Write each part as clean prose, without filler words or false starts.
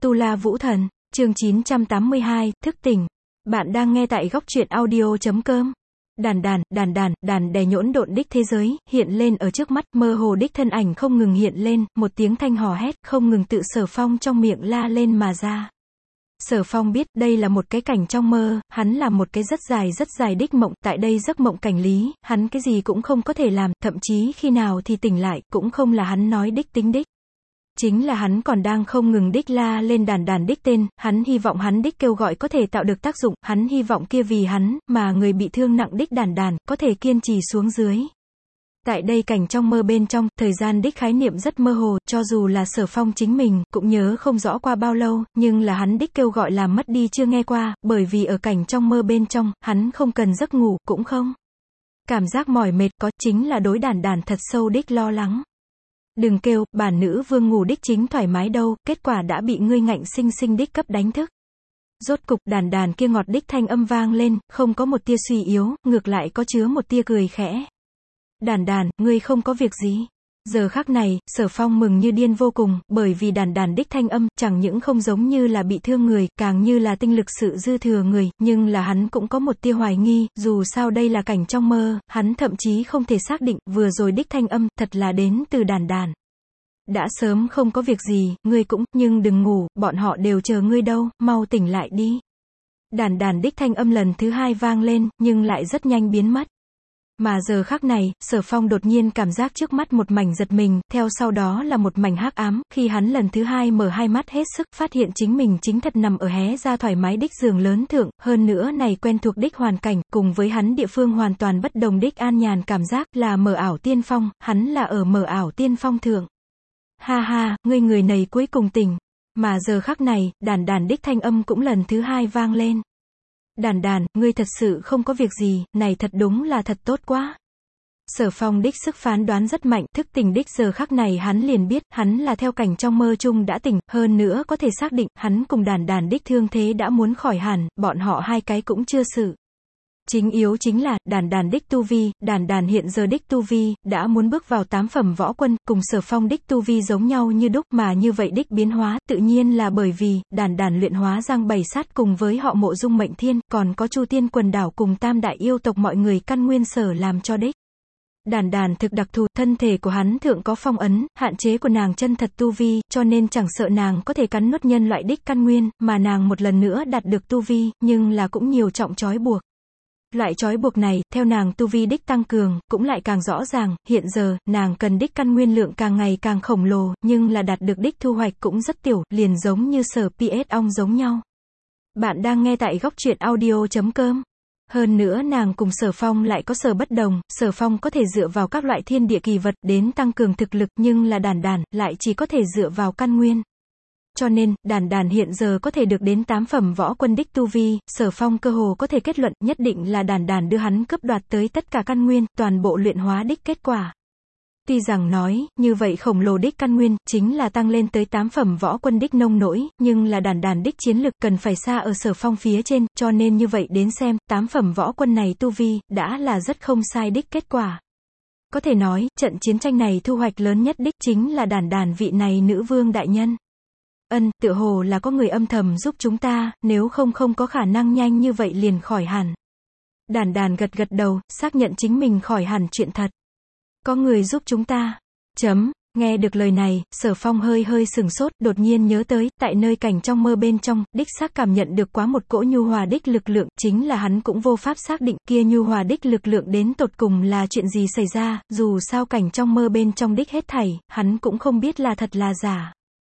Tu La Vũ Thần, chương 982, thức tỉnh. Bạn đang nghe tại góc truyện audio.com. Đàn đè nhỗn độn đích thế giới, hiện lên ở trước mắt, mơ hồ đích thân ảnh không ngừng hiện lên, một tiếng thanh hò hét, không ngừng tự Sở Phong trong miệng la lên mà ra. Sở Phong biết, đây là một cái cảnh trong mơ, hắn làm một cái rất dài đích mộng, tại đây giấc mộng cảnh lý, hắn cái gì cũng không có thể làm, thậm chí khi nào thì tỉnh lại, cũng không là hắn nói đích tính đích. Chính là hắn còn đang không ngừng đích la lên đàn đích tên, hắn hy vọng hắn đích kêu gọi có thể tạo được tác dụng, hắn hy vọng kia vì hắn, mà người bị thương nặng đích đàn, có thể kiên trì xuống dưới. Tại đây cảnh trong mơ bên trong, thời gian đích khái niệm rất mơ hồ, cho dù là Sở Phong chính mình, cũng nhớ không rõ qua bao lâu, nhưng là hắn đích kêu gọi làm mất đi chưa nghe qua, bởi vì ở cảnh trong mơ bên trong, hắn không cần giấc ngủ, cũng không cảm giác mỏi mệt, có, chính là đối đàn thật sâu đích lo lắng. Đừng kêu, bản nữ vương ngủ đích chính thoải mái đâu, kết quả đã bị ngươi ngạnh sinh đích cấp đánh thức. Rốt cục, đàn kia ngọt đích thanh âm vang lên, không có một tia suy yếu, ngược lại có chứa một tia cười khẽ. Đàn, ngươi không có việc gì. Giờ khắc này, Sở Phong mừng như điên vô cùng, bởi vì đàn đích thanh âm, chẳng những không giống như là bị thương người, càng như là tinh lực sự dư thừa người, nhưng là hắn cũng có một tia hoài nghi, dù sao đây là cảnh trong mơ, hắn thậm chí không thể xác định, vừa rồi đích thanh âm, thật là đến từ đàn. Đã sớm không có việc gì, ngươi cũng, nhưng đừng ngủ, bọn họ đều chờ ngươi đâu, mau tỉnh lại đi. Đàn đích thanh âm lần thứ hai vang lên, nhưng lại rất nhanh biến mất. Mà giờ khắc này, Sở Phong đột nhiên cảm giác trước mắt một mảnh giật mình, theo sau đó là một mảnh hắc ám, khi hắn lần thứ hai mở hai mắt hết sức, phát hiện chính mình chính thật nằm ở hé ra thoải mái đích giường lớn thượng, hơn nữa này quen thuộc đích hoàn cảnh, cùng với hắn địa phương hoàn toàn bất đồng đích an nhàn cảm giác, là mờ ảo tiên phong, hắn là ở mờ ảo tiên phong thượng. Ha ha, ngươi người này cuối cùng tỉnh. Mà giờ khắc này, đàn đích thanh âm cũng lần thứ hai vang lên. Đàn, ngươi thật sự không có việc gì, này thật đúng là thật tốt quá. Sở Phong đích sức phán đoán rất mạnh, thức tỉnh đích giờ khắc này hắn liền biết, hắn là theo cảnh trong mơ chung đã tỉnh, hơn nữa có thể xác định, hắn cùng đàn đích thương thế đã muốn khỏi hẳn, bọn họ hai cái cũng chưa sự. Chính yếu chính là, đàn đích tu vi, đàn hiện giờ đích tu vi, đã muốn bước vào 8 phẩm võ quân, cùng Sở Phong đích tu vi giống nhau như đúc, mà như vậy đích biến hóa, tự nhiên là bởi vì, đàn luyện hóa Giang Bảy Sát cùng với họ Mộ Dung Mệnh Thiên, còn có Chu Tiên quần đảo cùng Tam đại yêu tộc mọi người căn nguyên sở làm cho đích. Đàn thực đặc thù, thân thể của hắn thượng có phong ấn, hạn chế của nàng chân thật tu vi, cho nên chẳng sợ nàng có thể cắn nuốt nhân loại đích căn nguyên, mà nàng một lần nữa đạt được tu vi, nhưng là cũng nhiều trọng trói buộc. Loại trói buộc này, theo nàng tu vi đích tăng cường, cũng lại càng rõ ràng, hiện giờ, nàng cần đích căn nguyên lượng càng ngày càng khổng lồ, nhưng là đạt được đích thu hoạch cũng rất tiểu, liền giống như sở PS ong giống nhau. Bạn đang nghe tại góc truyện audio.com. Hơn nữa nàng cùng Sở Phong lại có sở bất đồng, Sở Phong có thể dựa vào các loại thiên địa kỳ vật đến tăng cường thực lực, nhưng là đàn lại chỉ có thể dựa vào căn nguyên. Cho nên, đàn hiện giờ có thể được đến 8 phẩm võ quân đích tu vi, Sở Phong cơ hồ có thể kết luận, nhất định là đàn đưa hắn cướp đoạt tới tất cả căn nguyên, toàn bộ luyện hóa đích kết quả. Tuy rằng nói, như vậy khổng lồ đích căn nguyên, chính là tăng lên tới 8 phẩm võ quân đích nông nỗi, nhưng là đàn đích chiến lực cần phải xa ở Sở Phong phía trên, cho nên như vậy đến xem, 8 phẩm võ quân này tu vi, đã là rất không sai đích kết quả. Có thể nói, trận chiến tranh này thu hoạch lớn nhất đích chính là đàn vị này nữ vương đại nhân. Tựa hồ là có người âm thầm giúp chúng ta, nếu không có khả năng nhanh như vậy liền khỏi hẳn. Đàn gật đầu, xác nhận chính mình khỏi hẳn chuyện thật. Có người giúp chúng ta. Nghe được lời này, Sở Phong hơi sửng sốt, đột nhiên nhớ tới, tại nơi cảnh trong mơ bên trong, đích xác cảm nhận được quá một cỗ nhu hòa đích lực lượng, chính là hắn cũng vô pháp xác định, kia nhu hòa đích lực lượng đến tột cùng là chuyện gì xảy ra, dù sao cảnh trong mơ bên trong đích hết thảy, hắn cũng không biết là thật là giả.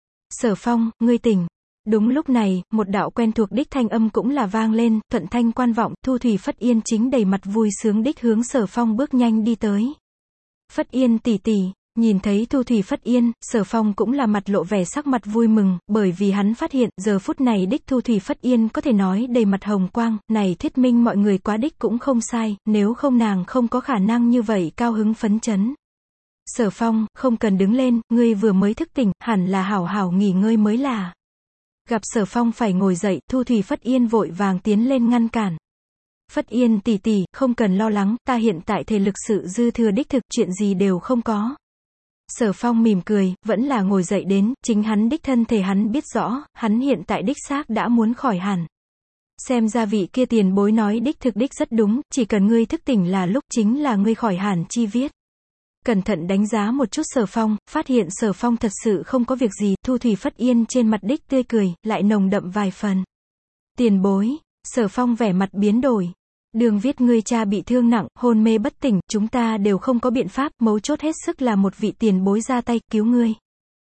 Sở Phong, ngươi tỉnh. Đúng lúc này, một đạo quen thuộc đích thanh âm cũng là vang lên, thuận thanh quan vọng, Thu Thủy Phất Yên chính đầy mặt vui sướng đích hướng Sở Phong bước nhanh đi tới. Phất Yên tỷ tỷ, nhìn thấy Thu Thủy Phất Yên, Sở Phong cũng là mặt lộ vẻ sắc mặt vui mừng, bởi vì hắn phát hiện, giờ phút này đích Thu Thủy Phất Yên có thể nói đầy mặt hồng quang, này thuyết minh mọi người quá đích cũng không sai, nếu không nàng không có khả năng như vậy cao hứng phấn chấn. Sở Phong, không cần đứng lên, ngươi vừa mới thức tỉnh, hẳn là hảo hảo nghỉ ngơi mới là. Gặp Sở Phong phải ngồi dậy, Thu Thủy Phất Yên vội vàng tiến lên ngăn cản. Phất Yên tỷ tỷ, không cần lo lắng, ta hiện tại thể lực sự dư thừa đích thực, chuyện gì đều không có. Sở Phong mỉm cười, vẫn là ngồi dậy đến, chính hắn đích thân thể hắn biết rõ, hắn hiện tại đích xác đã muốn khỏi hẳn. Xem ra vị kia tiền bối nói đích thực đích rất đúng, chỉ cần ngươi thức tỉnh là lúc chính là ngươi khỏi hẳn chi viết. Cẩn thận đánh giá một chút Sở Phong, phát hiện Sở Phong thật sự không có việc gì, Thu Thủy Phất Yên trên mặt đích tươi cười, lại nồng đậm vài phần. Tiền bối, Sở Phong vẻ mặt biến đổi. Đường viết ngươi cha bị thương nặng, hôn mê bất tỉnh, chúng ta đều không có biện pháp, mấu chốt hết sức là một vị tiền bối ra tay, cứu ngươi.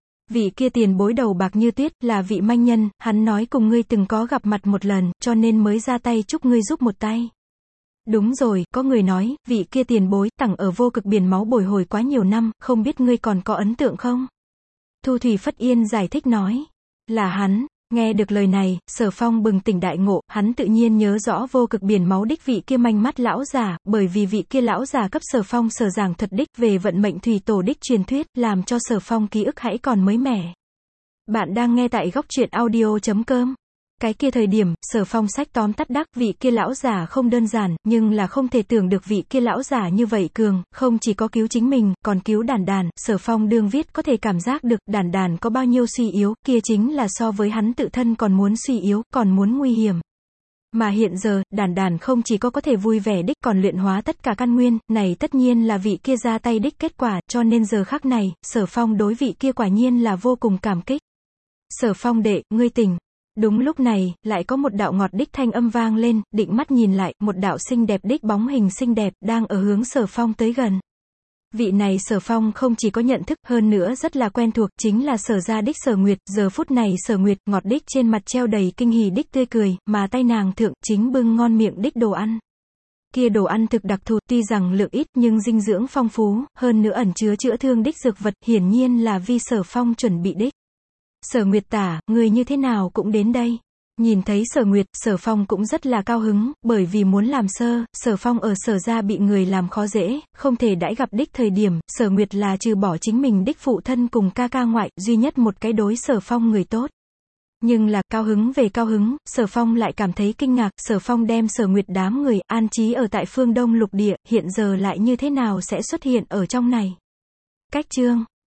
Vị kia tiền bối đầu bạc như tuyết, là vị manh nhân, hắn nói cùng ngươi từng có gặp mặt một lần, cho nên mới ra tay chúc ngươi giúp một tay. Đúng rồi, có người nói, vị kia tiền bối, tặng ở vô cực biển máu bồi hồi quá nhiều năm, không biết ngươi còn có ấn tượng không? Thu Thủy Phất Yên giải thích nói, là hắn. Nghe được lời này, Sở Phong bừng tỉnh đại ngộ, hắn tự nhiên nhớ rõ vô cực biển máu đích vị kia manh mắt lão giả, bởi vì vị kia lão giả cấp Sở Phong sở giảng thuật đích về vận mệnh thủy tổ đích truyền thuyết, làm cho Sở Phong ký ức hãy còn mới mẻ. Bạn đang nghe tại góc truyện audio.com. Cái kia thời điểm, Sở Phong sách tóm tắt đắc, vị kia lão giả không đơn giản, nhưng là không thể tưởng được vị kia lão giả như vậy cường, không chỉ có cứu chính mình, còn cứu Đản Đản. Sở Phong đương viết có thể cảm giác được, Đản Đản có bao nhiêu suy yếu, kia chính là so với hắn tự thân còn muốn suy yếu, còn muốn nguy hiểm. Mà hiện giờ, Đản Đản không chỉ có thể vui vẻ đích, còn luyện hóa tất cả căn nguyên, này tất nhiên là vị kia ra tay đích kết quả, cho nên giờ khắc này, Sở Phong đối vị kia quả nhiên là vô cùng cảm kích. Sở Phong đệ, ngươi tỉnh. Đúng lúc này, lại có một đạo ngọt đích thanh âm vang lên, định mắt nhìn lại, một đạo xinh đẹp đích bóng hình xinh đẹp, đang ở hướng Sở Phong tới gần. Vị này Sở Phong không chỉ có nhận thức, hơn nữa rất là quen thuộc, chính là Sở gia đích Sở Nguyệt, giờ phút này Sở Nguyệt, ngọt đích trên mặt treo đầy kinh hỉ đích tươi cười, mà tay nàng thượng, chính bưng ngon miệng đích đồ ăn. Kia đồ ăn thực đặc thù, tuy rằng lượng ít, nhưng dinh dưỡng phong phú, hơn nữa ẩn chứa chữa thương đích dược vật, hiển nhiên là vì Sở Phong chuẩn bị đích. Sở Nguyệt tả, người như thế nào cũng đến đây. Nhìn thấy Sở Nguyệt, Sở Phong cũng rất là cao hứng, bởi vì muốn làm Sở Phong ở Sở gia bị người làm khó dễ, không thể đãi gặp đích thời điểm, Sở Nguyệt là trừ bỏ chính mình đích phụ thân cùng ca ca ngoại, duy nhất một cái đối Sở Phong người tốt. Nhưng là, cao hứng về cao hứng, Sở Phong lại cảm thấy kinh ngạc, Sở Phong đem Sở Nguyệt đám người, an trí ở tại phương Đông lục địa, hiện giờ lại như thế nào sẽ xuất hiện ở trong này. Cách chương